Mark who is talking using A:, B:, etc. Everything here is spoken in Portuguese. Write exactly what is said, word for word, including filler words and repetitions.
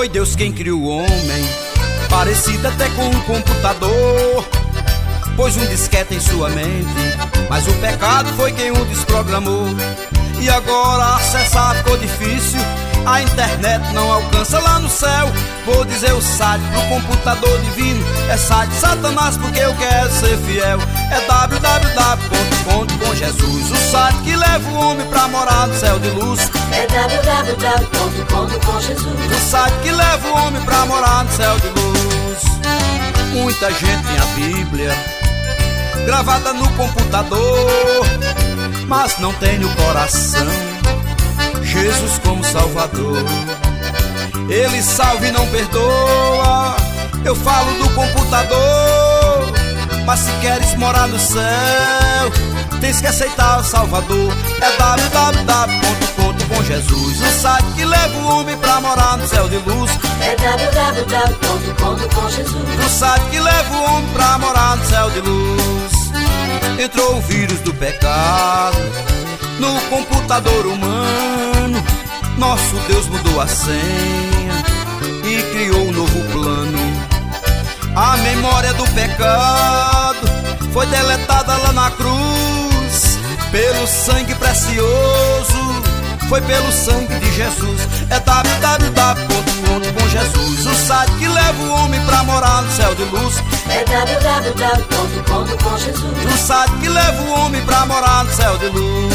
A: Foi Deus quem criou o homem, parecido até com um computador. Pôs um disquete em sua mente, mas o pecado foi quem o desprogramou. E agora acessar ficou difícil, a internet não alcança lá no céu. Vou dizer o site pro computador divino, é site de Satanás porque eu quero ser fiel. É w w w ponto conte com Jesus, o site que leva o homem pra morar no céu de luz.
B: É w w w ponto conte com Jesus,
A: o site que leva o homem pra morar no céu de luz. Muita gente tem a Bíblia gravada no computador, mas não tem no coração Jesus como Salvador. Ele salva e não perdoa, eu falo do computador. Mas se queres morar no céu, tens que aceitar o Salvador. É w w w ponto conte com Jesus, o site que leva o homem pra morar no céu de luz.
B: É w w w ponto conte com Jesus,
A: o site que leva o homem pra morar no céu de luz. Entrou o vírus do pecado no computador humano. Nosso Deus mudou a senha e criou um novo plano. A memória do pecado foi deletada lá na cruz. Pelo sangue precioso, foi pelo sangue de Jesus. É w w w ponto conte com Jesus, o site que leva o homem pra morar no céu de luz.
B: É w w w ponto conte com Jesus,
A: o site que leva o homem pra morar no céu de luz.